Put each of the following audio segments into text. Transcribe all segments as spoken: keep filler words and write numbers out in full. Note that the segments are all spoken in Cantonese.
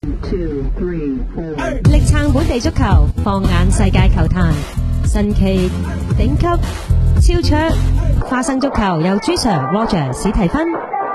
two, three, four. 力撐本地足球，放眼世界球壇，神奇、頂級、超卓，花生足球由朱 Sir、Roger、史提芬。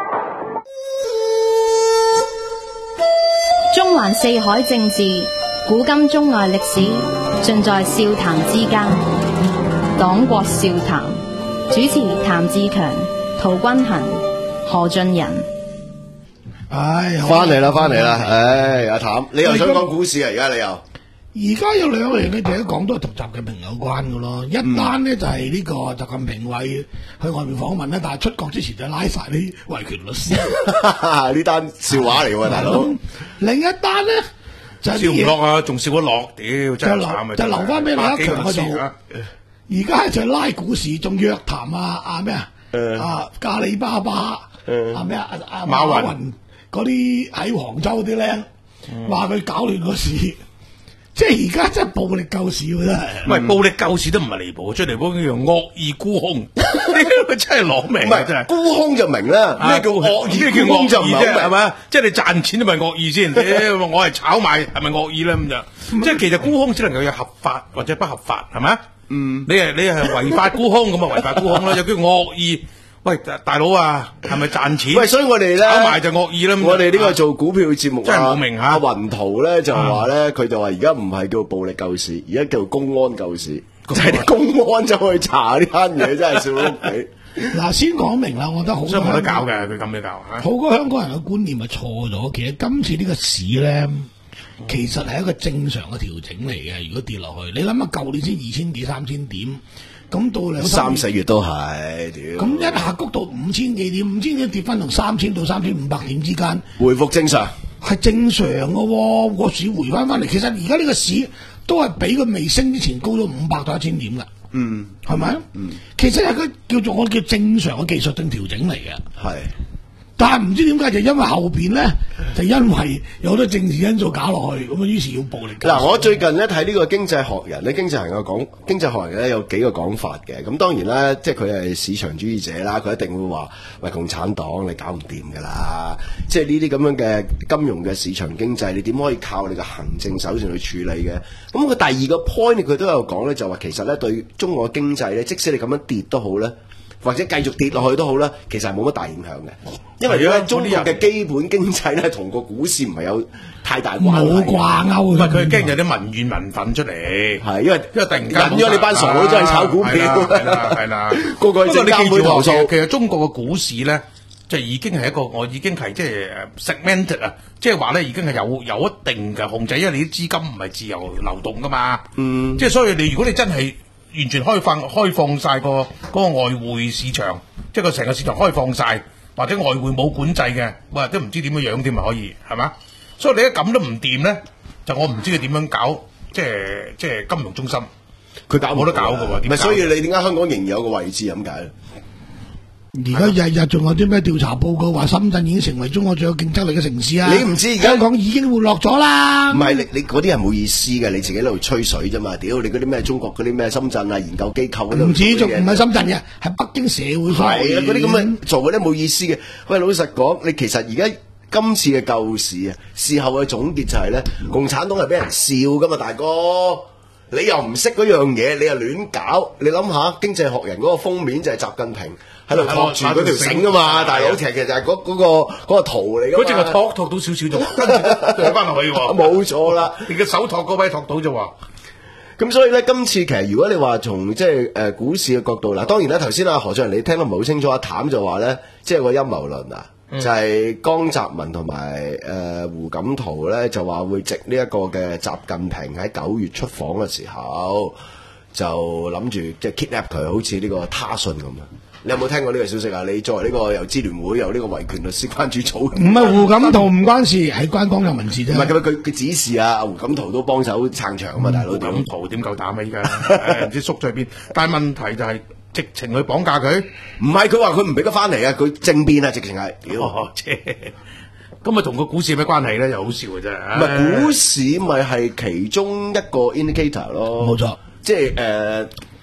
中環四海政治，古今中外歷史，盡在笑談之間。黨國笑談，主持譚志強、陶君行、何俊仁。 唉， 翻嚟啦，翻嚟啦！唉，阿譚，你又想講股市啊？而家你又？ 而家有兩個嘢，你第一講都係同習近平有關嘅咯。一單呢就係呢個習近平為去外面訪問咧，但係出國之前就拉晒啲維權律師。 呢單笑話嚟喎，大佬。 另一單呢就係笑唔落啊，仲笑得落，屌真係慘啊！ 就留翻俾李克強嗰度。 啊而家就拉股市，仲約談啊啊咩啊啊阿里巴巴啊咩啊啊馬雲嗰啲喺杭州啲咧，話佢搞亂個市，即係而家真係暴力救市喎，真係。 唔係暴力救市都唔係離譜，最離譜叫做惡意沽空，呢個真係攞命。 唔係真係沽空就明啦，咩叫惡意？ 咩叫沽空就唔惡意啫？係係咪？即係你賺錢都咪惡意先？我係炒賣係咪惡意咧？咁就即係其實沽空只能夠有合法或者不合法，係咪？嗯，你係你係違法沽空咁啊，違法沽空啦，又叫惡意。喂，大佬啊，係咪賺錢？ 喂，所以我哋咧炒賣就惡意啦。 我哋呢個做股票節目啊， 真係冇明嚇。 阿雲圖咧就話咧，佢就話而家唔係叫暴力救市，而家叫公安救市，就係啲公安走去查呢單嘢，真係笑到屋企。 嗱，先講明啦，我覺得好多真係冇得搞嘅，佢咁樣搞嚇。 好多香港人嘅觀念係錯咗。其實今次呢個市咧，其實係一個正常嘅調整嚟嘅。如果跌落去，你諗下舊年先二千幾三千點。咁到兩三四月都係，屌！ 咁一下谷到五千幾點，五千幾跌翻同三千到三千五百點之間， 回復正常， 係正常嘅喎。個市回翻翻嚟，其實而家呢個市都係比佢未升之前高咗五百到一千點㗎。 嗯， 係咪？嗯，其實係個叫做我叫正常嘅技術性調整嚟嘅。 係。 但係唔知點解就因為後邊咧，就因為有好多政治因素搞落去，咁啊於是要暴力。 嗱，我最近咧睇呢個經濟學人咧，經濟學人嘅講，經濟學人咧有幾個講法嘅。咁當然啦，即係佢係市場主義者啦，佢一定會話：喂，共產黨你搞唔掂㗎啦！即係呢啲咁樣嘅金融嘅市場經濟，你點可以靠你嘅行政手段去處理嘅？咁佢第二個 point 佢都有講咧，就話其實咧對中國經濟咧，即使你咁樣跌都好咧。或者繼續跌落去都好啦，其實係冇乜大影響嘅，因為咧中國嘅基本經濟咧同個股市唔係有太大關係， 冇掛鈎。 唔係佢驚有啲民怨民憤出嚟， 係因為因為突然間引咗你班傻佬真係炒股票， 係啦係啦， 個個證監會投訴。 其實中國嘅股市咧，即係已經係一個我已經係即係 segmented 啊，即係話咧已經係有有一定嘅控制，因為你啲資金唔係自由流動噶嘛，嗯，即係所以你如果你真係完全開放開放晒個嗰個外匯市場，即係個成個市場開放晒，或者外匯冇管制嘅，哇都唔知點樣樣添咪可以係嘛？所以你一咁都唔掂咧，就我唔知佢點樣搞，即係即係金融中心， 佢搞冇得搞㗎喎。 唔係，所以你點解香港仍然有個位置咁解咧？ 而家日日仲有啲咩調查報告話深圳已經成為中國最有競爭力嘅城市啊！ 你唔知而家香港已經活絡咗啦。 唔係你你嗰啲係冇意思嘅，你自己喺度吹水啫嘛！屌你嗰啲咩中國嗰啲咩深圳啊研究機構嗰度， 唔止仲唔係深圳嘅，係北京社會所。 係啊，嗰啲咁嘅做嗰啲冇意思嘅。喂，老實講，你其實而家今次嘅救市啊，事後嘅總結就係咧，共產黨係俾人笑噶嘛，大哥。你又唔識嗰樣嘢，你又亂搞。你諗下，經濟學人嗰個封面就係習近平喺度托住嗰條繩啊嘛，大佬，其實其實係嗰嗰個嗰個圖嚟㗎嘛。 佢淨係托托到少少啫，跟住對翻落去喎。 冇錯啦， 連個手托嗰位托到啫喎。 咁所以咧，今次其實如果你話從即係誒股市嘅角度，嗱當然啦，頭先阿何俊仁你聽得唔係好清楚，阿譚就話咧，即係個陰謀論啊。嗯、就係江澤民同埋誒胡錦濤咧，就話會藉呢一個嘅習近平喺九月出訪嘅時候，就諗住即係 kidnap 佢，好似呢個他信咁啊！你有冇聽過呢個消息啊？你作為呢個由支聯會有呢個維權律師關注組， 唔係胡錦濤唔關事，係關江澤民事啫。 唔係佢佢佢指示啊，胡錦濤都幫手撐場啊嘛，大佬。 胡錦濤點夠膽啊？依家唔知縮咗喺邊，但係問題就係、是。直情去綁架佢， 唔係佢話佢唔俾佢翻嚟啊！佢政變啊，直情係， 哦，咁啊同個股市有咩關係咧？又好笑嘅啫。 唔係股市咪係其中一個 indicator 咯， 冇錯。 即係誒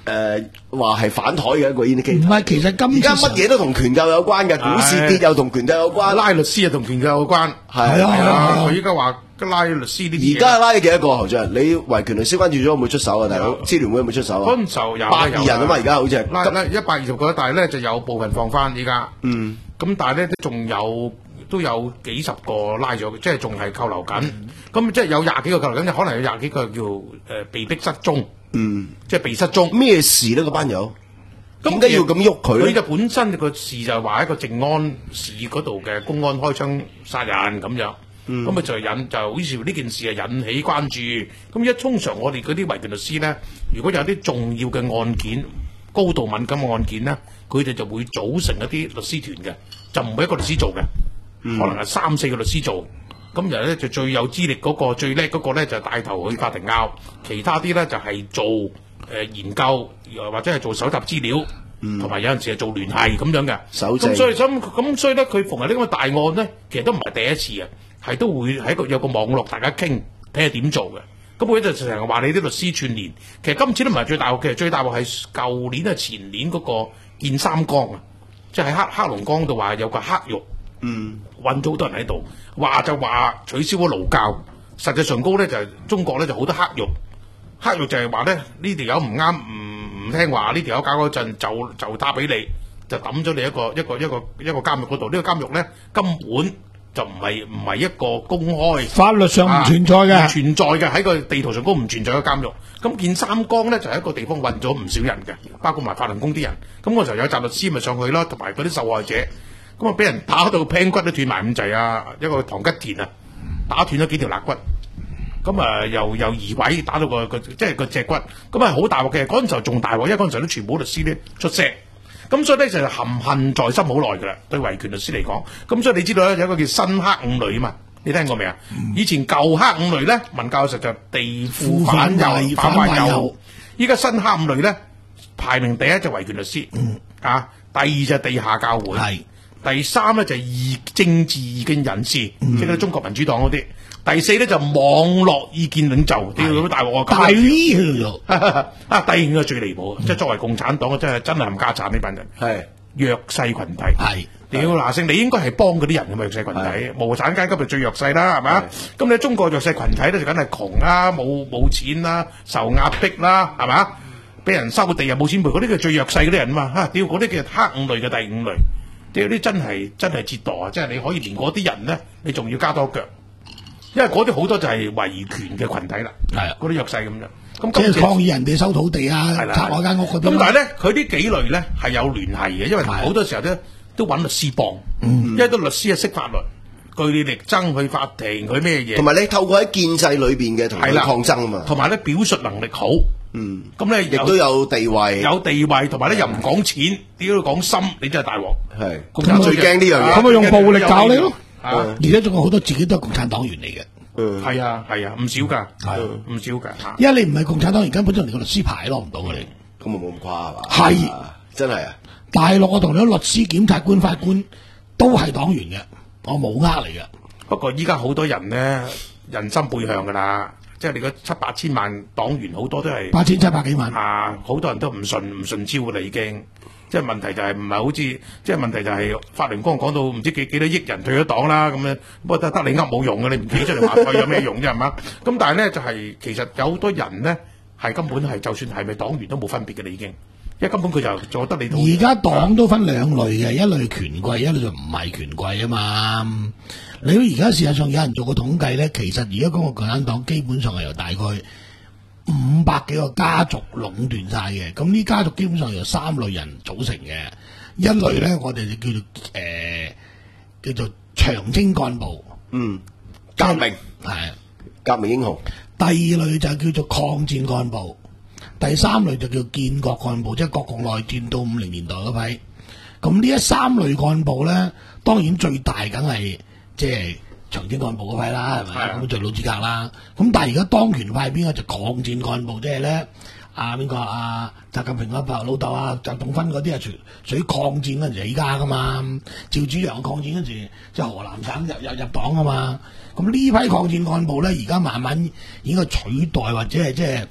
誒話係反台嘅一個 indicator。 唔係，其實今而家乜嘢都同權鬥有關嘅，股市跌又同權鬥有關， 拉律師又同權鬥有關。 係啊係啊， 佢依家話拉律師呢啲。 而家拉咗幾多個侯俊？你維權律師關注咗有冇出手啊？大佬，支聯會有冇出手啊？ 嗰陣時候有百二人啊嘛，而家好似係拉拉一百二十個，但係咧就有部分放翻依家。嗯。咁但係咧仲有都有幾十個拉咗，即係仲係扣留緊。咁即係有廿幾個扣留緊，可能有廿幾個叫誒被逼失蹤。嗯。即係被失蹤。 咩事咧？嗰班友？點解要咁喐佢？ 佢就本身個事就係話喺個靜安市嗰度嘅公安開槍殺人咁樣，咁啊、嗯、就引就好似呢件事啊引起關注。咁一通常我哋嗰啲維權律師咧，如果有啲重要嘅案件、高度敏感嘅案件咧，佢哋就會組成一啲律師團嘅，就唔係一個律師做嘅，嗯、可能係三四個律師做。咁然後咧就最有資歷嗰、嗰個、最叻嗰個咧就帶頭去法庭拗，其他啲咧就係、是、做。誒、呃、研究，又或者係做搜集資料，同埋、嗯、有陣時係做聯繫咁樣嘅。咁證所以咁咁所以咧，佢逢係呢咁嘅大案咧，其實都唔係第一次啊，係都會喺個有個網絡大家傾，睇下點做嘅。咁佢就成日話你啲律師串聯，其實今次都唔係最大鑊，其實最大鑊係舊年啊前年嗰個建三江啊，即係喺黑黑龍江度話有個黑獄，嗯，揾咗好多人喺度，話就話取消咗勞教，實際上高咧就係、是、中國咧就好多黑獄。黑獄就係話咧，呢條友唔啱，唔唔聽話，呢條友搞嗰陣就就打俾你，就抌咗你一個一個一個一個監獄嗰度。呢、呢個監獄咧根本就唔係唔係一個公開， 法律上唔存在嘅， 啊、存在嘅喺個地圖上高唔存在嘅監獄。咁建三江咧就係、是、一個地方運咗唔少人嘅，包括埋法輪功啲人。咁嗰時候有習律師咪上去咯，同埋嗰啲受害者，咁啊俾人打到頸骨都斷埋咁滯啊！一個唐吉田啊，打斷咗幾條肋骨。咁啊，又又移位打到個個即係個脊骨，咁啊好大鑊嘅。嗰陣時候仲大鑊，因為嗰陣時候都全部律師咧出聲，咁所以咧就含恨在心好耐㗎啦。對維權律師嚟講，咁所以你知道咧有一個叫新黑五類啊嘛，你聽過未啊？嗯、以前舊黑五類咧，文教授就地富反右反壞右，依家新黑五類咧排名第一就維權律師，嗯、啊，第二就地下教會，係第三咧就異政治異見人士，嗯、即係中國民主黨嗰啲。第四咧就網絡意見領袖，屌咁大鑊啊！ 大 V 喺度啊！第五個最離譜，即係作為共產黨嘅真係真係冚家產呢班人，係弱勢群體，係屌嗱聲，你應該係幫嗰啲人嘅嘛，弱勢群體，無產階級就最弱勢啦，係咪？咁你中國弱勢群體咧就梗係窮啦，冇冇錢啦，受壓迫啦，係嘛？俾人收地又冇錢賠，嗰啲叫最弱勢嗰啲人啊嘛，嚇屌嗰啲叫黑五類嘅第五類，屌啲真係真係折墮啊！即係你可以連嗰啲人咧，你仲要加多腳。因為嗰啲好多就係維權嘅群體啦，係啊，嗰啲弱勢咁樣，咁即係抗議人哋收土地啊，拆我間屋嗰啲。 咁但係咧，佢呢幾類咧係有聯繫嘅，因為好多時候咧都揾律師幫，嗯、因為啲律師係識法律，據理力爭去法庭，佢咩嘢？ 同埋你透過喺建制裏邊嘅同佢抗爭啊嘛， 同埋咧表述能力好，嗯，咁咧亦都有地位， 有地位，同埋咧又唔講錢，點解要講心？你真係大鑊，係咁最驚呢樣嘢， 咁咪用暴力搞你咯。而且仲有好多自己都係共產黨員嚟嘅， 嗯，係啊係啊，唔少噶，係唔少噶， 因為你唔係共產黨員，根本就連個律師牌攞唔到嘅你， 咁啊冇咁誇係嘛？ 係真係啊！ 大陸我同你啲律師、檢察官、法官都係黨員嘅，我冇呃嚟嘅。 不過依家好多人咧人心背向噶啦，即係你個七八千萬黨員好多都係八千七百幾萬啊，好多人都唔順唔順超噶啦已經。即係問題就係唔係好似，即係問題就係法輪功講到唔知幾幾多億人退咗黨啦咁樣，不過得得你噏冇用嘅，你唔企出嚟話退有咩用啫係嘛？咁但係咧就係、是、其實有好多人咧係根本係就算係咪黨員都冇分別嘅你已經，因為根本佢就做得你。而家黨都分兩類嘅，一類權貴，一類就唔係權貴啊嘛。你而家事實上有人做過統計咧，其實而家嗰個共產黨基本上係由大概五百幾個家族壟斷晒嘅，咁呢家族基本上由三類人組成嘅，一類咧我哋就叫做誒、呃、叫做長征幹部，嗯， 革命係革命英雄。 第二類就叫做抗戰幹部，第三類就叫建國幹部，即係國共內戰到五零年代嗰批。咁呢一三類幹部咧，當然最大梗係即係長征幹部嗰批啦，係咪？咁最老資格啦。咁但係而家當權派邊個就抗戰幹部，即係咧啊邊個啊習近平啊老豆啊習仲勳嗰啲係屬屬於抗戰嗰陣時起家噶嘛。趙紫陽抗戰嗰陣時即係河南省入入入黨啊嘛。咁呢批抗戰幹部咧，而家慢慢應該取代或者係即係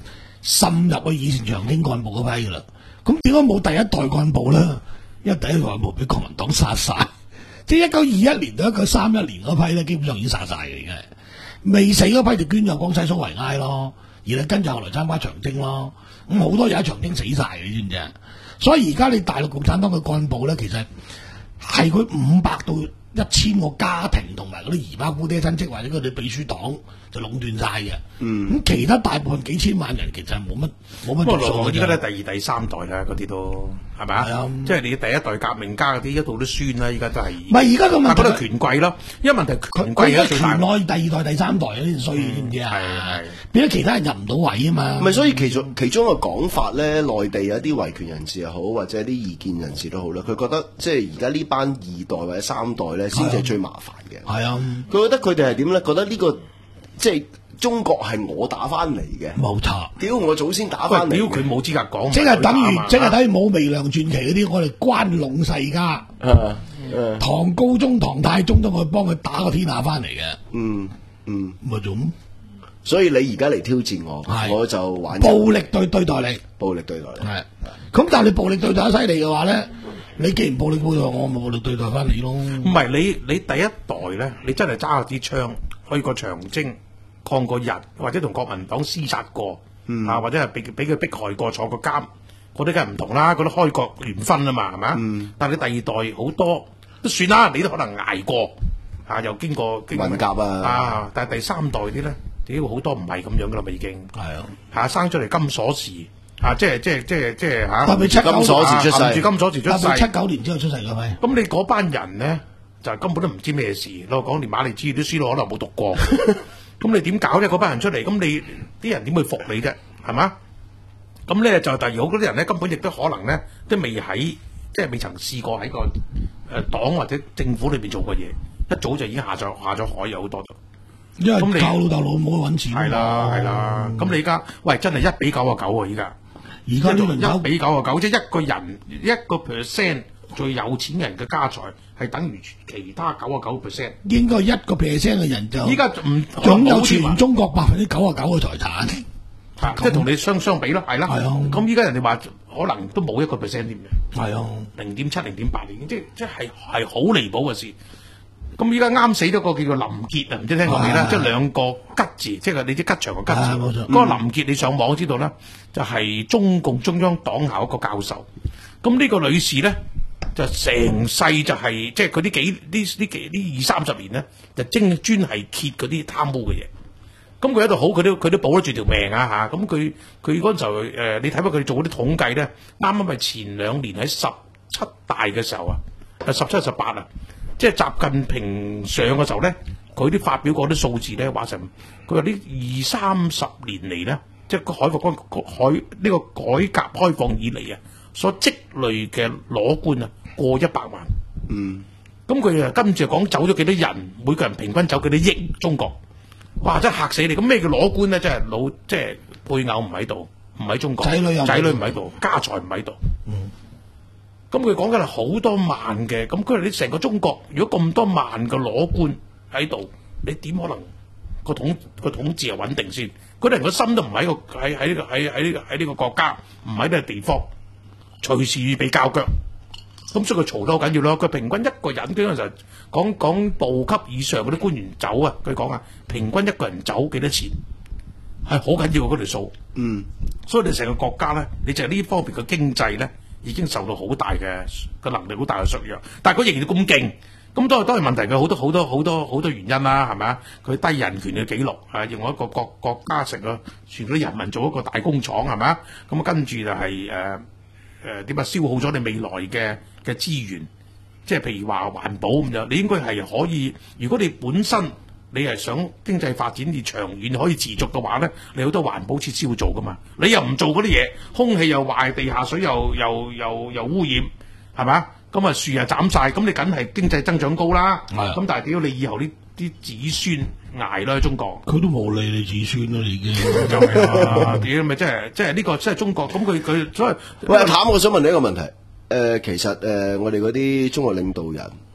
滲入去以前長青幹部嗰批噶啦。咁點解冇第一代幹部咧？因為第一代幹部俾國民黨殺晒，即係一九二一年到一九三一年嗰批咧，基本上已經殺晒嘅，而家未死嗰批就捐入江西蘇維埃咯，而你跟住後來參加長征咯。咁好多人喺長征死晒嘅，你知唔知啊？所以而家你大陸共產黨嘅幹部咧，其實係佢五百到一千個家庭同埋嗰啲姨媽姑爹親戚或者佢哋秘書黨就壟斷晒嘅。嗯，咁其他大部分幾千萬人其實係冇乜冇乜。不過依家咧第二第三代啦，嗰啲都係咪啊？係啊，即係你第一代革命家嗰啲一度都酸啦，依家都係。唔係而家個問題，覺得權貴咯，因為問題權貴而家權內第二代第三代嗰啲衰，知唔知啊？係係變咗其他人入唔到位啊嘛。 唔係，所以其中其中一個講法咧，內地有啲維權人士又好，或者啲異見人士都好啦，佢覺得即係而家呢班二代或者三代咧，先至係最麻煩嘅。係啊，佢覺得佢哋係點咧？覺得呢個即係中國係我打翻嚟嘅， 冇錯。 屌我祖先打翻嚟， 屌佢冇資格講， 即係等於即係等於武微良傳奇嗰啲，我哋關隴世家，唐高宗、唐太宗都我幫佢打個天下翻嚟嘅。 嗯嗯， 咪做。 所以你而家嚟挑戰我，我就玩暴力對對待你， 暴力對待你。係， 咁但係你暴力對待得犀利嘅話咧，你既然暴力對待我，我咪暴力對待翻你咯。 唔係你你第一代咧，你真係揸支槍去過長征、抗過日，或者同國民黨廝殺過，嗯、啊或者係俾俾佢迫害過、坐過監，嗰啲梗係唔同啦。嗰啲開國聯軍啊嘛，係咪啊？嗯、但係你第二代好多都算啦，你都可能捱過，啊又經過文革啊， 啊但係第三代啲咧。屌好多唔係咁樣噶啦，咪已經係啊嚇生出嚟金鎖匙啊！即係即係即係即係嚇， 特別七九鎖匙出世， 含住金鎖匙出世， 七九年之後出世嘅咪。 咁你嗰班人咧就根本都唔知咩事，攞講連馬利主義啲書都可能冇讀過，咁你點搞啫？嗰班人出嚟，咁你啲人點會服你啫？係嘛？咁咧就第二好嗰啲人咧，根本亦都可能咧都未喺即係未曾試過喺個誒黨或者政府裏邊做過嘢，一早就已經下咗下咗海，有好多。 因為靠老豆老母揾錢， 係啦係啦。咁你而家喂真係一比九啊九啊！而家而家呢輪一比九啊九，即係一個人一個 percent 最有錢人嘅家財係等於其他九啊九 percent。 應該一個 percent 嘅人就依家唔擁有全中國百分之九啊九嘅財產， 即係同你相相比咯，係啦。係啊。咁依家人哋話可能都冇一個 percent 添嘅。係啊。零點七、零點八已經，即係即係係好離譜嘅事。咁依家啱死咗個叫做林傑啊，唔知聽過未咧？即係兩個吉字，即係你知吉祥個吉字。嗰、啊、個林傑你上網知道咧，就係、是、中共中央黨校一個教授。咁呢個女士咧，就成世就係、是、即係佢呢幾呢呢幾呢二三十年咧，就精專係揭嗰啲貪污嘅嘢。咁佢喺度好，佢都佢都保得住條命啊嚇！咁佢佢嗰陣時候、呃、你睇翻佢做嗰啲統計咧，啱啱係前兩年喺十七大嘅時候啊，係十七十八啊。即係習近平上嘅時候咧，佢啲發表過啲數字咧，話成佢話呢二三十年嚟咧，即係個海國海呢個改革開放以嚟啊，所積累嘅裸官啊過一百萬。嗯，咁佢啊跟住講走咗幾多人，每個人平均走幾多億中國，哇！真係嚇死你！咁咩叫裸官咧？即係老即係配偶唔喺度，唔喺中國，仔女仔女唔喺度，家財唔喺度。嗯。咁佢講緊係好多萬嘅，咁佢話你成個中國如果咁多萬嘅裸官喺度，你點可能個統個統治係穩定先？嗰啲人個心都唔喺個喺喺呢個喺喺呢個喺呢個國家，唔喺呢個地方，隨時被較腳。咁所以佢嘈得好緊要咯。佢平均一個人嗰陣時候講講部級以上嗰啲官員走啊，佢講啊，平均一個人走幾多錢係好緊要嗰條數。嗯，所以你成個國家咧，你就係呢方面嘅經濟咧。已經受到好大嘅個能力好大嘅削弱，但係佢仍然咁勁，咁都係都係問題。佢好多好多好多好多原因啦，係咪啊？佢低人權嘅記錄，係用一個國國家成個全嗰啲人民做一個大工廠，係咪啊？咁跟住就係誒誒點啊消耗咗你未來嘅嘅資源，即係譬如話環保咁樣，你應該係可以。如果你本身你係想經濟發展而長遠可以持續嘅話咧，你好多環保設施要做噶嘛，你又唔做嗰啲嘢，空氣又壞，地下水又又又又污染，係咪？咁啊樹又斬晒，咁你梗係經濟增長高啦。咁但係屌你以後呢啲子孫捱啦喺中國，佢都冇理你子孫啦已經。就係啦，屌咪即係即係呢個即係中國。咁佢佢所以喂阿譚，我想問你一個問題。誒、呃、其實誒、呃、我哋嗰啲中國領導人。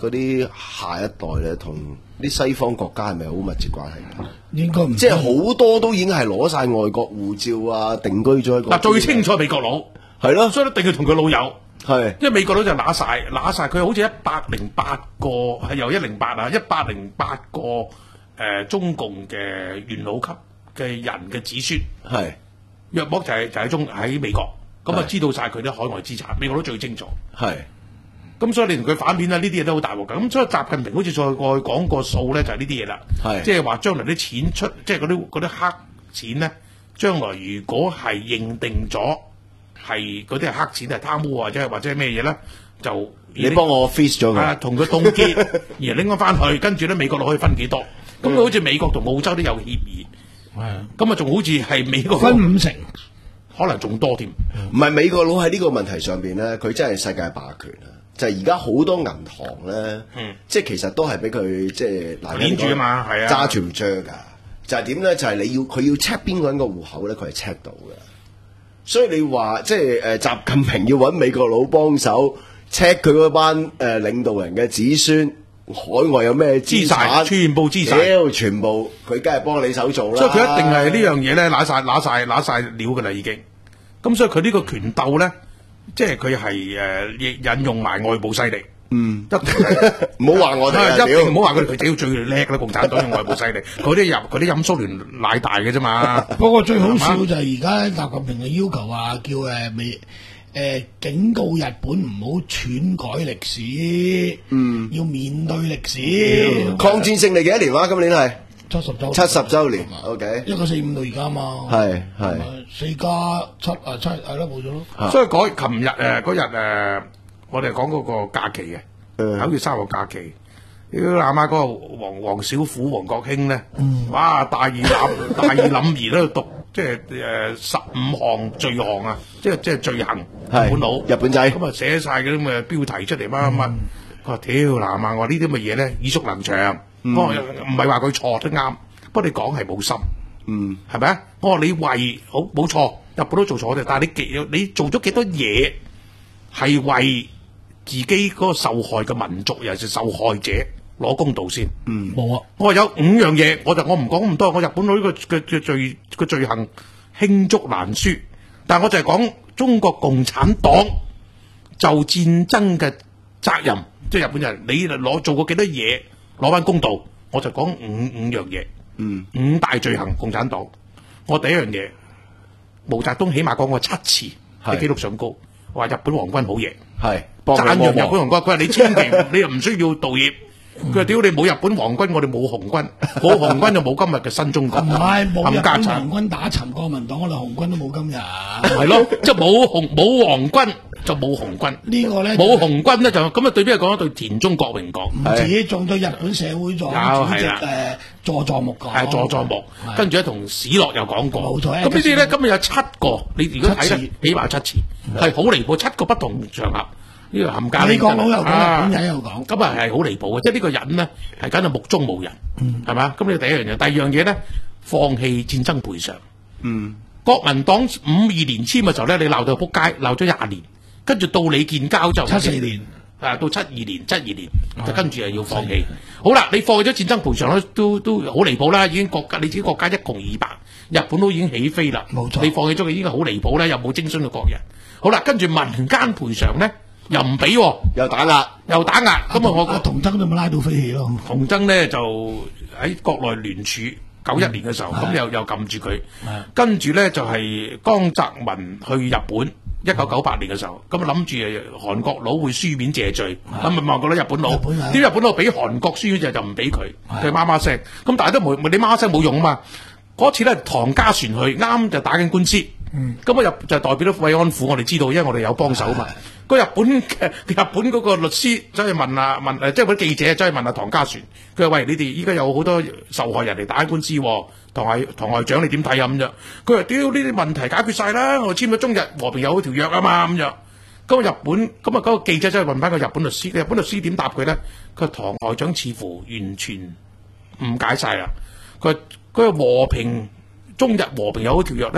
嗰啲下一代咧，同啲西方國家係咪好密切關係？ 應該唔即係好多都已經係攞晒外國護照啊，定居咗喺嗰。 嗱，最清楚美國佬係咯， 所以一定要同佢老友。 係， 因為美國佬就揦晒揦晒，佢好似一百零八個係由一零八啊，一百零八個誒、呃、中共嘅元老級嘅人嘅子孫， 係約莫就係、是、就喺、是、中喺美國，咁啊知道晒佢啲海外資產，美國佬最清楚。 係， 咁所以你同佢反面啦，呢啲嘢都好大鑊㗎。咁所以習近平好似再過去講個數咧，就係呢啲嘢啦。係，即係話將來啲錢出，即係嗰啲嗰啲黑錢咧，將來如果係認定咗。係嗰啲係黑錢，係貪污或者係或者係咩嘢咧？就你幫我 freeze 咗佢， 啊，同佢凍結，而拎翻翻去，跟住咧美國佬可以分幾多？咁佢好似美國同澳洲都有協議，咁啊仲好似係美國分五成， 可能仲多添。 唔係美國佬喺呢個問題上邊咧，佢真係世界霸權啊！就係而家好多銀行咧，嗯、即係其實都係俾佢即係嗱， 黏住啊嘛，係啊， 揸住唔著㗎。就係點咧？就係、是、你要佢要 check 邊個人個戶口咧，佢係 check 到嘅。所以你話即係誒習近平要揾美國佬幫手 check 佢嗰班誒、呃、領導人嘅子孫海外有咩資產， 全部資產， 全部佢梗係幫你手做啦。 所以佢一定係呢樣嘢咧，揦晒揦晒揦晒料㗎啦已經。咁所以佢呢個權鬥咧，即係佢係誒引用埋外部勢力。嗯， 唔好話我哋， 一定唔好話佢哋，佢只要最叻啦！共產黨用外部勢力，嗰啲入嗰啲飲蘇聯奶大嘅啫嘛。 不過最好笑就係而家習近平嘅要求話叫誒美誒警告日本唔好篡改歷史，嗯，要面對歷史。 嗯、抗戰勝利幾多年話？今年係七十週七十週年。O K， 一九四五到而家嘛。係係四加七啊七係咯冇咗咯。 所以嗰琴日誒嗰日誒。我哋講嗰個假期嘅，九月三號假期，屌阿媽嗰個黃黃小虎、黃國興咧，嗯、哇！大義凜大義凜然喺度讀，即係誒十五項罪項啊，即係即係罪行。日本佬日本仔咁啊寫晒嗰啲咁嘅標題出嚟乜乜乜，佢話屌嗱阿媽，我話呢啲咁嘅嘢咧耳熟能詳，嗯、我唔係話佢錯都啱，不過你講係冇心，嗯，係咪啊？我話你為好冇錯，日本都做錯嘅，但係你幾你做咗幾多嘢係為自己嗰個受害嘅民族，尤其是受害者攞公道先。嗯，冇啊！我話有五樣嘢，我就我唔講咁多。我日本佬呢個嘅嘅罪嘅罪行罄竹難書，但係我就係講中國共產黨就戰爭嘅責任，即係日本人你攞做過幾多嘢攞翻公道，我就講五五樣嘢。嗯，五大罪行共產黨。我第一樣嘢，毛澤東起碼講過七次喺記錄上高，話日本皇軍好嘢。係讚揚日本皇軍，佢話你千祈你又唔需要道歉。佢話屌你冇日本皇軍，我哋冇紅軍，冇紅軍就冇今日嘅新中國。 唔係冇日本皇軍打沉國民黨，我哋紅軍都冇今日。 係咯，即係冇紅冇皇軍就冇紅軍。呢個咧冇紅軍咧就咁啊！對邊個講？對田中角榮講， 唔止仲對日本社會黨主席誒佐佐木講。 係佐佐木，跟住咧同史諾又講過。冇錯。咁呢啲咧今日有七個，你如果睇咧起碼七次，係好離譜，七個不同場合。呢個冚家， 美國佬又講，日本人又講， 咁啊係好離譜嘅，即係呢個人咧係梗係目中無人，係嘛？咁呢第一樣嘢，第二樣嘢咧，放棄戰爭賠償。嗯，國民黨五二年簽嘅時候咧，你鬧到撲街，鬧咗廿年，跟住到你建交就七四年， 啊到七二年，七二年就跟住又要放棄。好啦，你放棄咗戰爭賠償咧，都都好離譜啦，已經國家你自己國家一窮二白，日本都已經起飛啦，冇錯，你放棄咗佢已經好離譜啦，又冇徵詢到國人。好啦，跟住民間賠償咧。又唔俾， 又打壓， 又打壓，咁啊我阿童僧都咪拉到飛起咯。 童僧咧就喺國內聯署九一年嘅時候，咁又又撳住佢，跟住咧就係江澤民去日本，一九九八年嘅時候，咁啊諗住韓國佬會書面謝罪，咁咪問過啦日本佬，啲日本佬俾韓國書面謝就唔俾佢，佢媽媽聲，咁但係都冇，你媽媽聲冇用啊嘛。嗰次咧唐家璇去，啱就打緊官司，咁啊入就代表咗慰安婦，我哋知道，因為我哋有幫手嘛。個日本嘅日本嗰個律師走去問啊問誒，即係嗰啲記者走去問啊唐家璇，佢話喂，你哋依家有好多受害人嚟打官司，唐外唐外長你點睇啊咁樣？佢話屌呢啲問題解決晒啦，我簽咗中日和平友好條約啊嘛咁樣。咁日本咁啊嗰個記者走去問翻個日本律師，日本律師點答佢咧？佢話唐外長似乎完全誤解晒啦。佢話嗰個和平中日和平友好條約咧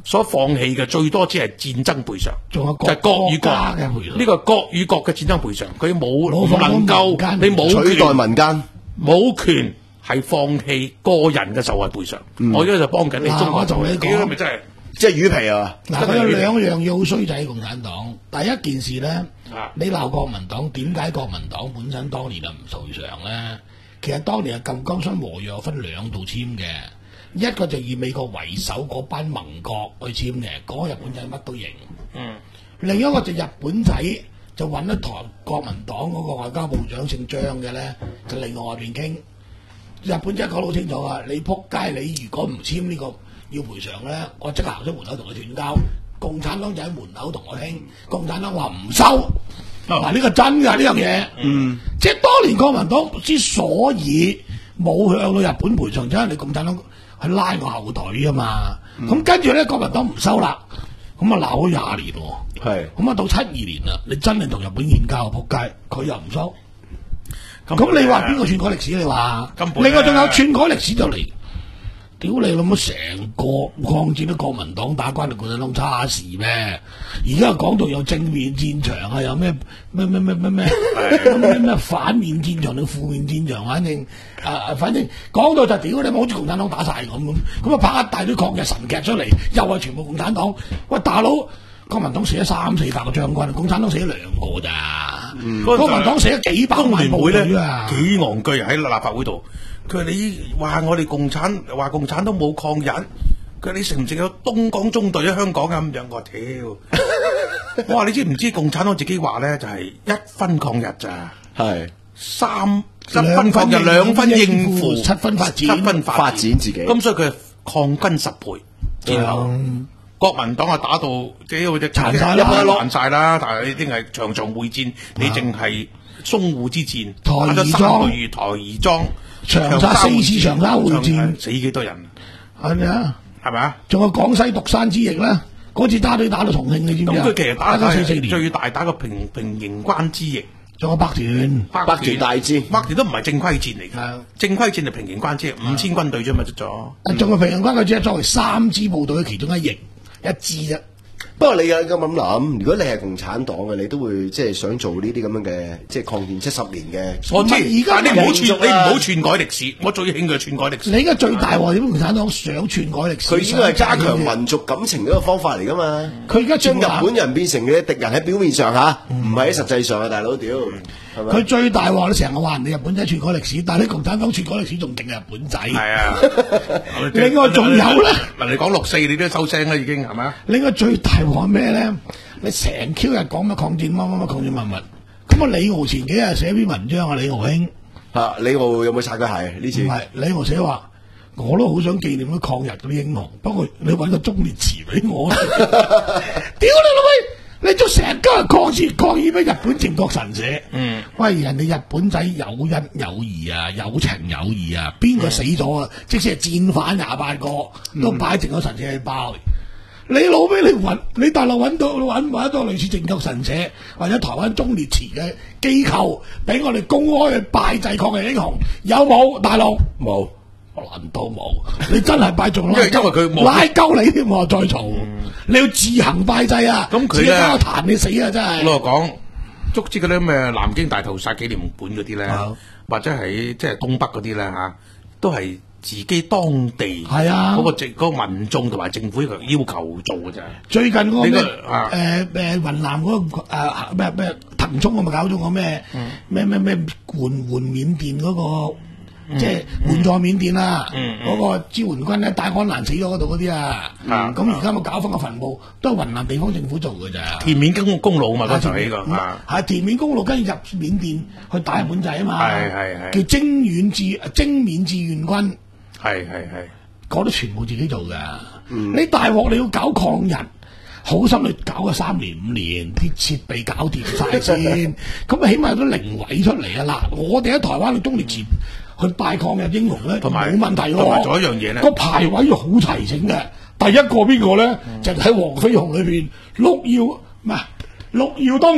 所放棄嘅最多只係戰爭賠償， 仲有就係國與國嘅賠償。 呢個國與國嘅戰爭賠償，佢冇唔冇能夠，你冇取代民間， 冇權係放棄個人嘅受害賠償。 嗯、 我而家就幫緊你中國， 我同你講， 咪真係即係魚皮啊！ 嗱，佢有兩樣嘢好衰仔，共產黨。第一件事咧， 啊、 你鬧國民黨，點解國民黨本身當年就唔賠償咧？其實當年係舊金山和約分兩度簽嘅，一個就以美國為首嗰班盟國去簽嘅，嗰、那個、日本仔乜都認。 嗯， 另一個就日本仔就揾咗台國民黨嗰個外交部長姓張嘅咧，就另外外邊傾。日本仔講得好清楚啊！你仆街，你如果唔簽呢、這個要賠償咧，我即刻行出門口同佢斷交。共產黨就喺門口同我傾，共產黨話唔收。嗱、哦，呢個真㗎呢樣嘢。嗯，即係當年國民黨之所以冇向到日本賠償，就係你共產黨去拉我後腿啊嘛。咁、嗯、跟住咧，國民黨唔收啦，咁啊鬧咗廿年喎。係，咁啊到七二年啦，你真係同日本建交，仆街，佢又唔收。咁你話邊個篡改歷史？你話，另外仲有篡改歷史就嚟。屌你老母！成個抗戰都國民黨打關到共產黨差事咩？而家講到有正面戰場啊，有咩咩咩咩咩咩咩咩反面戰場定負面戰場，反正啊，反正講到就屌你，好似共產黨打晒咁咁，咁啊拍一大堆抗日神劇出嚟，又係全部共產黨。喂，大佬，國民黨死咗三四百個將軍，共產黨死咗兩個咋？嗯、國民黨死咗幾百萬部隊啊！ 幾戇居喺立法會度。佢話你話我哋共產話共產都冇抗日，佢話你成唔成有東江中隊喺香港啊咁樣？我屌！我話你知唔知共產黨自己話咧就係、是、一分抗日咋？係三一分抗日，兩分應付， 七分發展， 七分發展自己。咁所以佢係抗軍十倍。然後、嗯、國民黨啊打到即係好似殘晒啦，爛晒啦。但係你啲係場場會戰，你淨係淞滬之戰，打咗三個月台兒莊。 長沙四次長沙會戰， 死幾多人？ 係咪啊？ 係咪啊？ 仲有廣西獨山之役咧，嗰次打隊打到重慶，你知唔知啊？ 咁佢其實打咗四四年， 最大打個平平型關之役， 仲有北屯， 北屯大戰， 北屯都唔係正規戰嚟㗎，正規戰就平型關之役，五千軍隊啫嘛，出咗。 仲有平型關佢只係作為三支部隊其中一役一支啫。 不過你有咁諗諗，如果你係共產黨嘅，你都會即係想做呢啲咁樣嘅，即係抗戰七十年嘅。 我知，而家你唔好篡，你唔好篡改歷史。我最興嘅篡改歷史。 你而家最大鑊點？共產黨想篡改歷史， 佢應該係加強民族感情嗰個方法嚟噶嘛。佢而家將日本人變成嘅敵人喺表面上吓，唔係喺實際上啊，大佬屌。 佢最大鑊，你成日話人哋日本仔篡改歷史，但係你共產黨篡改歷史仲勁過日本仔。係啊，另外仲有咧， 嗱你講六四你都收聲啦，已經係咪啊？ 另外最大鑊咩咧？你成 Q 日講乜抗戰乜乜乜抗戰乜乜，咁啊李敖前幾日寫篇文章啊，李敖兄嚇，李敖有冇擦佢鞋呢次？ 唔係，李敖寫話我都好想紀念啲抗日嗰啲英雄，不過你揾個忠烈祠俾我啦。屌你老味！你仲成日今日抗戰抗議咩？日本靖國神社，嗯，喂，人哋日本仔有恩有義啊，有情有義啊，邊個死咗啊？嗯、即使係戰犯廿八個，都擺靖國神社去包。嗯、你老味，你揾你大陸揾到揾揾到類似靖國神社或者台灣忠烈祠嘅機構，俾我哋公開去拜祭抗日英雄，有冇？大陸冇。難道冇？你真係拜仲拉，因為佢冇拉鳩你添喎，再嘈，嗯、你要自行拜祭啊！咁佢咧彈你死啊！真係。我講，足之嗰啲咩南京大屠殺紀念館嗰啲咧，啊、或者係即係東北嗰啲咧嚇，都係自己當地係啊嗰個政嗰個民眾同埋政府要求做嘅啫。最近嗰個咩誒誒雲南嗰個誒咩咩騰衝我咪搞咗個咩咩咩咩援援緬甸嗰個。即係援助緬甸啦，嗰個支援軍咧，大安蘭死咗嗰度嗰啲啊，咁而家咪搞翻個墳墓，都係雲南地方政府做嘅咋。田緬公公路嘛，嗰就係呢個，係田緬公路跟住入緬甸去打日本仔啊嘛，係係係，叫精遠志精緬志願軍，係係係，嗰啲全部自己做嘅。你大鑊你要搞抗日，好心你搞個三年五年，啲設備搞掂晒先，咁起碼有啲靈位出嚟啊！嗱，我哋喺台灣嘅忠烈祠。去拜抗日英雄咧，同埋冇問題喎。同埋仲有一樣嘢咧，個排位好齊整嘅。第一個邊個咧？嗯、就喺黃飛鴻裏邊，陸耀唔係陸耀東，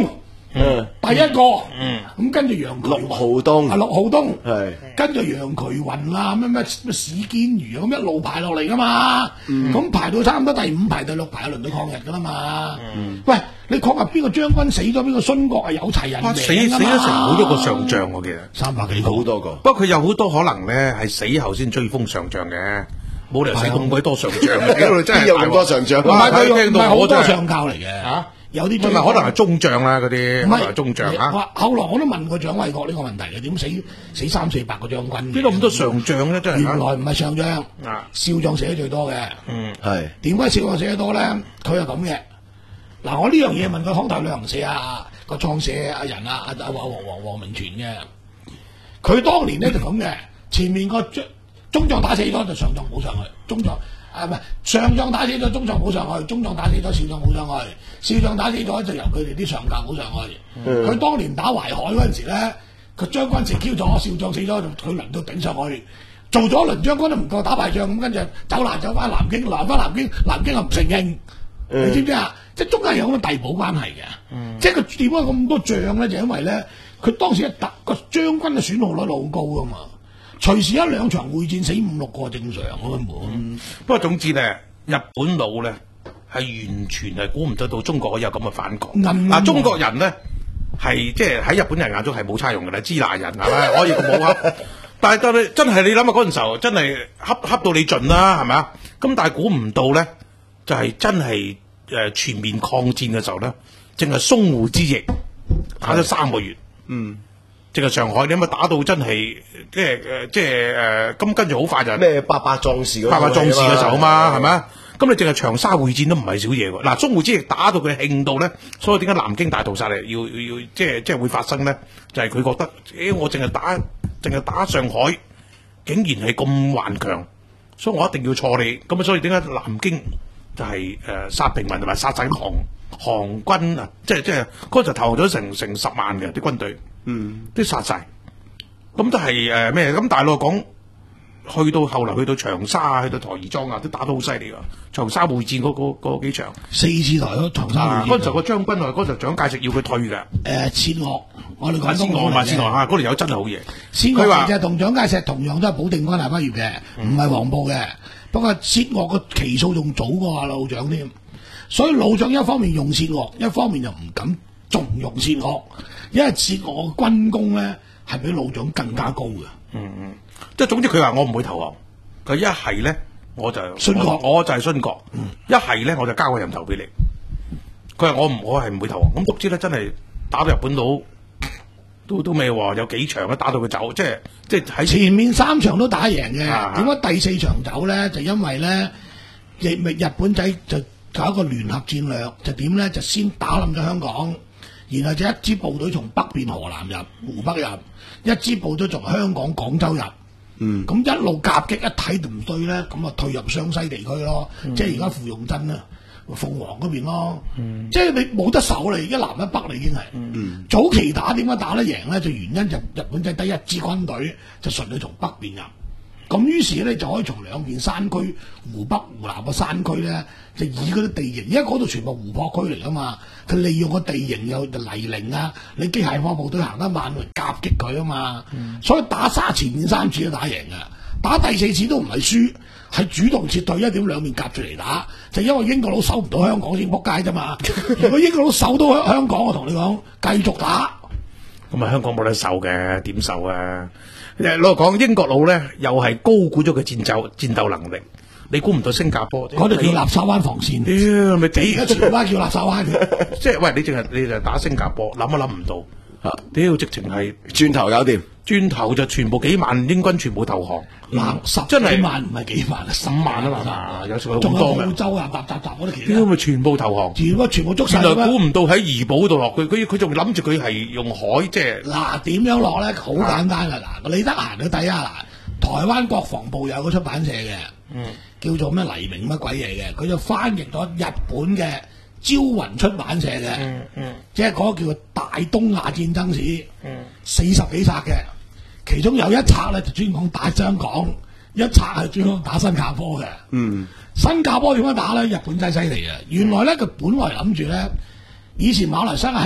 嗯，第一個，嗯，咁跟住楊渠陸浩東， 啊陸浩東， 係跟住楊渠雲啦，咩咩咩史堅如咁一路排落嚟噶嘛，咁、嗯、排到差唔多第五排第六排輪到抗日噶啦嘛，嗯，喂，你抗日邊個將軍死咗，邊個殉國係有齊人命死死咗成好多個上將我記得， 三百幾個好多個， 不過佢有好多可能咧係死後先追封上將嘅。冇理由死咁鬼多上將嘅，真係有咁多上將。 唔係佢聽到好多上校嚟嘅嚇，有啲可能可能係中將啦嗰啲， 唔係中將嚇。 後來我都問過蔣緯國呢個問題嘅，點死死三四百個將軍？ 邊度咁多上將咧？真係原來唔係上將，少將死得最多嘅。嗯，係點解少將死得多咧？佢係咁嘅。嗱，我呢樣嘢問過康泰旅行社啊個創社阿人啊阿阿黃黃黃明全嘅，佢當年咧就咁嘅，前面個將。中將打死咗就上將冇上去，中將啊唔係上將打死咗，中將冇上去，中將打死咗，少將冇上去，少將打死咗就由佢哋啲上校冇上去。佢、嗯、當年打淮海嗰陣時咧，佢將軍食 Q 咗，少將死咗，佢輪到頂上去，做咗一輪將軍都唔夠打敗仗，咁跟住走難走翻南京，南翻南京，南京又唔承認，嗯、你知唔知啊？即係中間有咁嘅遞補關係嘅，嗯、即係佢點解咁多將咧？就因為咧，佢當時一打個將軍嘅損耗率好高啊嘛。隨時一兩場會戰死五六個正常根本、嗯。 不過總之咧，日本佬咧係完全係估唔得到中國可以有咁嘅反抗。嗱、嗯啊，中國人咧係即係喺日本人眼中係冇差用嘅啦，支那人係咪可以咁冇恰？但係當你真係你諗下嗰陣時候，真係恰恰到你盡啦，係咪啊？咁但係估唔到咧，就係、是、真係誒、呃、全面抗戰嘅時候咧，淨係淞滬之役打咗三個月。嗯。淨係上海，你咁啊打到真係，即係誒，即係誒，咁跟住好快就咩八百壯士嗰， 八百壯士嘅時候啊嘛，係咪啊？咁你淨係長沙會戰都唔係少嘢喎。嗱，淞滬之役打到佢興到咧，所以點解南京大屠殺嚟要要即係即係會發生咧？就係、是、佢覺得，誒、欸，我淨係打淨係打上海，竟然係咁頑強，所以我一定要錯你。咁啊，所以點解南京就係誒殺平民同埋殺晒航航軍啊？即係即係嗰陣投咗成成十萬嘅啲軍隊。嗯，都殺晒，咁都係誒咩？咁、呃、大陸講，去到後來去到長沙，去到台兒莊啊，都打得好犀利噶。長沙會戰嗰嗰嗰幾場， 四次台咯，長沙會戰。 嗰陣時個將軍啊，嗰陣蔣介石要佢退嘅。誒，薛岳，我哋講薛岳嘛，薛岳嚇，嗰條友真係好嘢。 薛岳其實同蔣介石同樣都係保定軍校畢業嘅，唔係黃埔嘅。不過薛岳個期數仲早過老蔣添，所以老蔣一方面用薛岳，一方面就唔敢重用薛岳。因為薛岳嘅軍功咧係比老蔣更加高嘅， 嗯嗯，即係總之佢話我唔會投降，佢一係咧我就殉國，我就係殉國，一係咧我就交個人頭俾你。佢話我唔我係唔會投降，咁獨知咧真係打到日本佬都都未話有幾場咧打到佢走，即係即係喺前面三場都打贏嘅，點解、啊、第四場走咧？就因為咧亦咪日本仔就搞一個聯合戰略，就點咧？就先打冧咗香港。然後就一支部隊從北邊河南入，湖北入；一支部隊從香港廣州入。嗯，咁一路夾擊，一睇唔對咧，咁啊退入湘西地區咯，嗯、即係而家芙蓉鎮啊、鳳凰嗰邊咯。嗯、即係你冇得守你，一南一北你已經係。嗯、早期打點解打得贏咧？就原因就日本仔得一支軍隊，就順利從北邊入。咁於是咧就可以從兩邊山區，湖北、湖南個山區咧，就以嗰啲地形，而家嗰度全部湖泊區嚟噶嘛，佢利用個地形有泥濘啊，你機械化部隊行得慢，嚟夾擊佢啊嘛，嗯、所以打沙前面三次都打贏噶，打第四次都唔係輸，係主動撤退，一點兩面夾住嚟打，就因為英國佬守唔到香港先仆街啫嘛，如果英國佬守到香港，我同你講繼續打， 咁啊香港冇得守嘅，點守啊？老實講，英國佬咧又係高估咗佢戰鬥戰鬥能力。你估唔到新加坡嗰度叫垃圾灣防線， 屌咪幾而家荃灣叫垃圾灣嘅， 即係喂你淨係你就打新加坡，諗都諗唔到嚇，屌直情係轉頭搞掂， 轉頭就全部幾萬英軍全部投降， 嗱十真係幾萬唔係幾萬，十萬啊嘛，有時好多嘅。仲有澳洲啊，搭搭搭嗰啲其他， 屌咪全部投降， 全部全部捉晒。 原來估唔到喺怡保度落，佢佢佢仲諗住佢係用海即係嗱點樣落咧？好簡單啊！嗱，你得閒去睇下嗱，台灣國防部有個出版社嘅。嗯。叫做咩黎明乜鬼嘢嘅，佢就翻譯咗日本嘅朝雲出版社嘅，嗯嗯、即係嗰個叫做大東亞戰爭史，四十幾冊嘅，其中有一冊咧就專講打香港，一冊係專講打新加坡嘅。嗯、新加坡點樣打咧？日本真係犀利啊！原來咧佢本來諗住咧，以前馬來西亞喺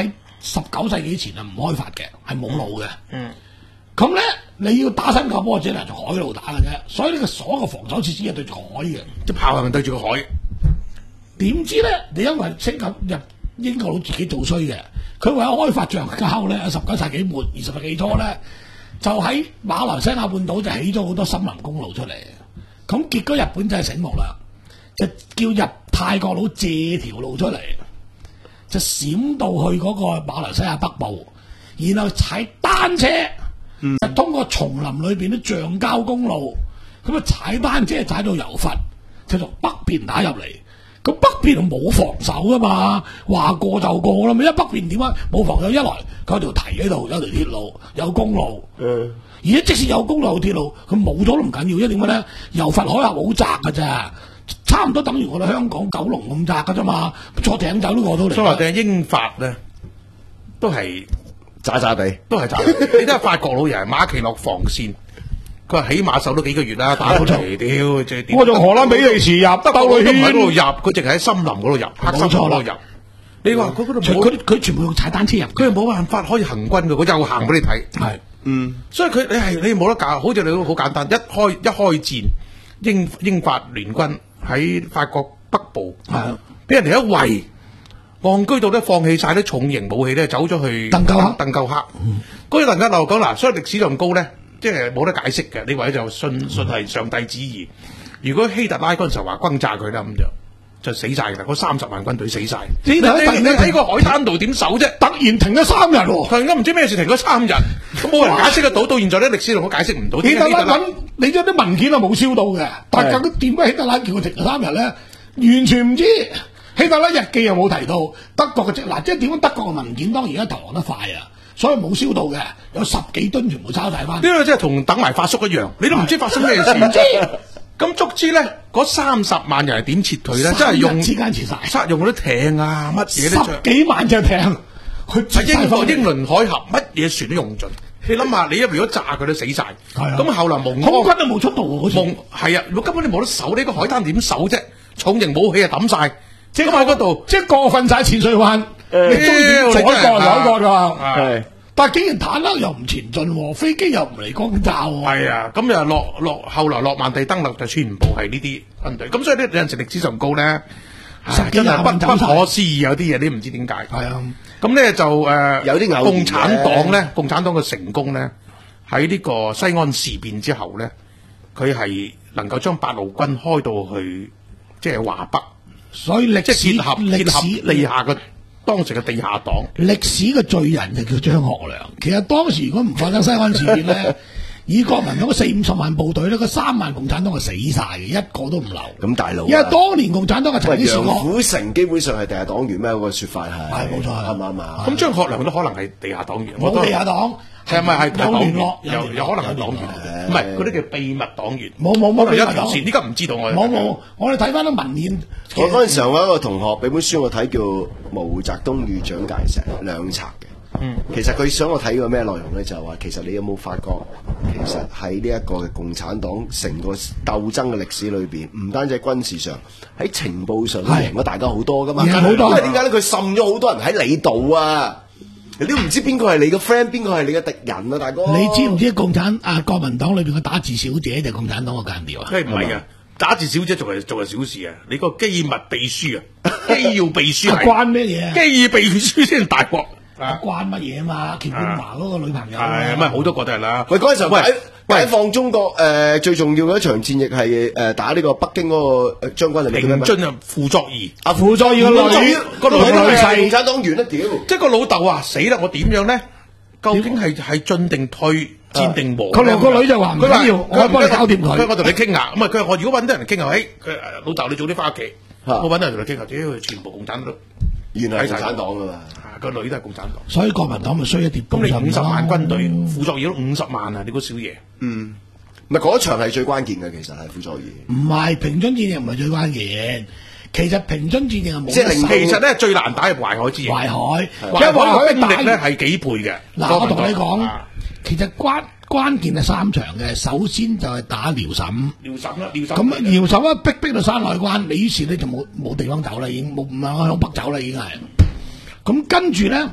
十九世紀前係唔開發嘅，係冇路嘅。 嗯。 咁咧，你要打新加坡只能從海路打嘅啫，所以呢個所有嘅防守設施係對住海嘅， 即炮係咪對住個海？點知咧？你因為星加入英國佬自己做衰嘅，佢為咗開發橡膠咧，十九世紀末二十世紀初咧，就喺馬來西亞半島就起咗好多森林公路出嚟。咁結果日本真係醒目啦，就叫入泰國佬借條路出嚟，就閃到去嗰個馬來西亞北部，然後踩單車。嗯、就通過叢林裏邊啲橡膠公路，咁啊踩單車踩到柔佛，就從北邊打入嚟。咁北邊冇防守噶嘛，話過就過啦。咪一北邊點啊？冇防守，一來佢有條堤喺度，有條鐵路，有公路。嗯。而家即使有公路有鐵路，佢冇咗都唔緊要，因為點解咧？柔佛海峽好窄噶咋，差唔多等於我哋香港九龍咁窄噶啫嘛。坐艇走都過到嚟。 所以話嘅英法咧，都係。 渣渣地， 都係渣。你睇下法國佬人馬其諾防線，佢話起碼守咗幾個月啦，打到嚟屌，即係點？ 我仲荷蘭比利時入， 德國佬都唔喺嗰度入，佢淨係喺森林嗰度入，黑森林嗰度入。你話佢嗰度佢佢全部用踩單車入， 佢係冇辦法可以行軍嘅，佢又行俾你睇。係，嗯。所以佢你係你冇得搞，好似你都好簡單，一開一開戰，英英法聯軍喺法國北部，係俾人哋一圍。戇居到咧，放棄晒啲重型武器咧，走咗去鄧夠克。鄧夠克，嗰啲鄧夠克講嗱，所以歷史咁高咧，即係冇得解釋嘅。呢位就信信係上帝旨意。如果希特拉嗰陣時候話轟炸佢啦，咁就就死晒㗎啦。嗰三十萬軍隊死晒。你你喺個海灘度點守啫？ 突然停咗三日喎， 突然間唔知咩事停咗三日，咁冇人解釋得到。到現在咧，歷史同我解釋唔到。 希特拉揾你將啲文件啊冇燒到嘅，但係佢點解希特拉叫佢停咗三日咧？完全唔知。希特拉日記又冇提到德國嘅職嗱，即係點樣德國嘅文件當然而家投降得快啊，所以冇燒到嘅，有十幾噸全部抄晒翻。 呢個即係同等埋發叔一樣，你都唔知發生咩事。唔知咁足之咧，嗰三十萬人係點撤退咧？即係用之間撤晒， 用嗰啲艇啊，乜嘢都十幾萬隻艇，佢喺英國英倫海峽，乜嘢船都用盡。你諗下，你一如果炸佢都死晒，咁後來蒙空軍都冇出到喎，好似蒙係啊，根本你冇得守，呢個海灘點守啫？重型武器啊抌晒。即係咁喺嗰度， 即係過分晒淺水灣，你中意左過右過㗎，係。但係竟然坦克又唔前進，飛機又唔嚟轟炸喎。 係啊，咁又落落後來諾曼第登陸就全部係呢啲軍隊，咁所以呢有陣時歷史上高咧，真係不不可思議，有啲嘢你唔知點解。係啊，咁咧就誒有啲共產黨咧，共產黨嘅成功咧，喺呢個西安事變之後咧，佢係能夠將八路軍開到去即係華北。 所以歷史結合結合地下嘅當時嘅地下黨， 歷史嘅罪人就叫張學良。其實當時如果唔發生西安事件咧，以國民黨四五十萬部隊咧，嗰三萬共產黨係死晒嘅，一個都唔留。 咁大佬， 因為當年共產黨嘅曾經試過， 楊虎城基本上係地下黨員咩？嗰個説法係係冇錯， 啱唔啱啊？ 咁張學良都可能係地下黨員， 冇地下黨。 係咪係有聯絡？ 有有可能係黨員，唔係嗰啲叫秘密黨員。 冇冇冇秘密黨， 呢家唔知道我。 冇冇，我哋睇翻啲文獻。 我嗰陣時候我一個同學俾本書我睇，叫《毛澤東與蔣介石》兩冊嘅。嗯。其實佢想我睇個咩內容咧，就係話其實你有冇發覺，其實喺呢一個嘅共產黨成個鬥爭嘅歷史裏邊，唔單止喺軍事上，喺情報上都贏咗大家好多噶嘛。 好多。 因為點解咧？佢滲咗好多人喺你度啊！你都唔知邊個係你嘅 friend， 邊個係你嘅敵人啊，大哥！ 你知唔知共產啊國民黨裏邊嘅打字小姐就係共產黨嘅間諜啊？ 誒唔係啊，打字小姐仲係仲係小事啊！你個機密秘書啊，機要秘書係關咩嘢啊？ 機要秘書先大鑊啊！關乜嘢啊嘛？喬冠華嗰個女朋友係咁啊，好多個都係啦。 喂，嗰陣時候解解放中國誒最重要嘅一場戰役係誒打呢個北京嗰個將軍係咩？ 平津啊，傅作義啊，傅作義個女個女係共產黨員啊！屌， 即係個老豆啊死啦！我點樣咧？究竟係係進定退，戰定和？ 佢個女就話唔緊要，我幫你搞掂佢。 我同你傾下，咁啊佢我如果揾啲人傾下，誒佢老豆你早啲翻屋企，我揾啲人同你傾下，屌全部共產黨， 原來係共產黨噶嘛？ 個女都係共產黨， 所以國民黨咪衰一碟。 咁你五十萬軍隊，傅作義都五十萬啊！你估少嘢？ 嗯，唔係嗰場係最關鍵嘅，其實係傅作義。 唔係平津戰役唔係最關鍵，其實平津戰役係冇。 即係其實咧最難打係淮海之役。淮海， 因為淮海兵力咧係幾倍嘅。 嗱，我同你講，其實關關鍵係三場嘅，首先就係打遼瀋。 遼瀋啦，遼瀋。 咁遼瀋咧逼逼到山海關，你於是咧就冇冇地方走啦，已經冇唔係向北走啦，已經係。咁跟住咧，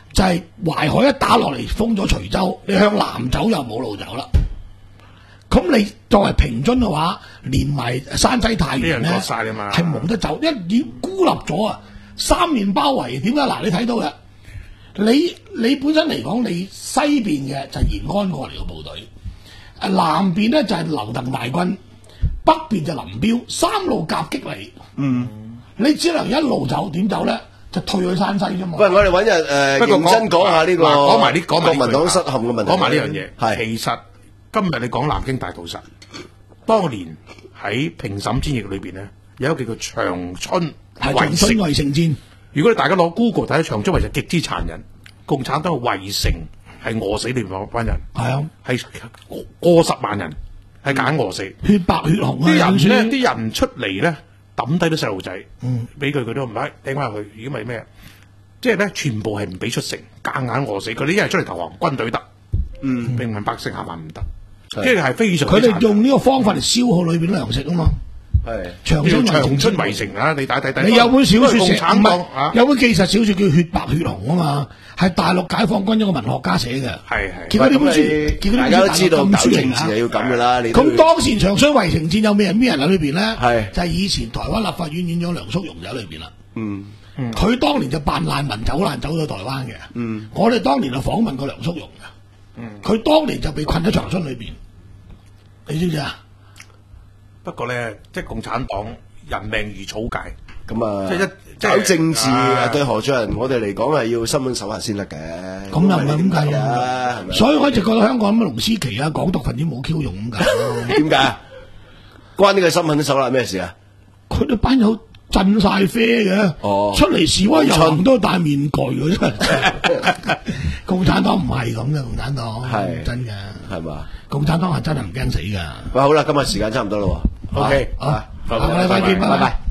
就係淮海一打落嚟封咗徐州，你向南走又冇路走啦。咁你作為平津嘅話，連埋山西太原咧，係冇得走，因為已經孤立咗啊！三面包圍，點解嗱？你睇到嘅，你你本身嚟講，你西邊嘅就係延安過嚟嘅部隊，誒南邊咧就係劉鄧大軍，北邊就林彪，三路夾擊你。嗯，你只能一路走，點走咧？就退去山西啫嘛。喂， 我哋揾日誒認真講下呢個講埋呢講埋國民黨失陷嘅問題， 講埋呢樣嘢。 係其實今日你講南京大屠殺，當年喺平瀋戰役裏邊咧，有一個叫做長春圍城圍城戰。 如果你大家攞 Google 睇，長春圍城極之殘忍，共產黨嘅圍城係餓死你班人，係啊，係過十萬人係揀餓死， 血白血紅啊！ 啲人咧，啲人出嚟咧抌低啲細路仔，嗯，俾佢佢都唔得，掟翻去，如果咪咩？即係咧，全部係唔俾出城，夾硬餓死佢哋，一係出嚟投降，軍隊得，嗯，平民百姓下萬唔得，即係係非常。 佢哋用呢個方法嚟消耗裏邊糧食啊嘛。係長春長春圍城啊！你睇睇睇， 你有本小說寫， 唔係啊， 有本紀實小說叫《血白血紅》啊嘛，係大陸解放軍一個文學家寫嘅。係係。結果呢本書，結果呢本書大陸禁書嚟要咁噶啦。 咁當時長春圍城戰有咩人咩人喺裏邊咧？ 係就係以前台灣立法院院長梁淑容就喺裏邊啦。嗯。佢當年就扮難民走難走到台灣嘅。嗯。我哋當年就訪問過梁淑容嘅。嗯。佢當年就被困喺長春裏邊，你知唔知啊？ 不過咧，即係共產黨人命如草芥， 咁啊， 即係一搞政治啊，對何俊仁我哋嚟講係要心狠手下先得嘅。 咁又唔係咁計啊，所以我一直覺得香港咁嘅龍思琪啊、港獨分子冇 Q 用咁解。 點解？關呢個心狠手辣咩事啊？ 佢哋班友震晒啡嘅，哦，出嚟示威遊行都戴面具嘅真係。共產黨唔係咁嘅，共產黨係真嘅，係嘛？共產黨係真係唔驚死㗎。 喂，好啦，今日時間差唔多啦喎。OK，好，下個禮拜見，拜拜。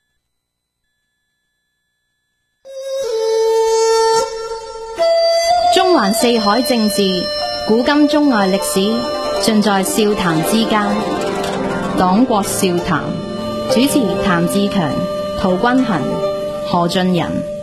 中環四海政治，古今中外歷史，盡在笑談之間。黨國笑談，主持譚志強、陶君衡、何俊仁。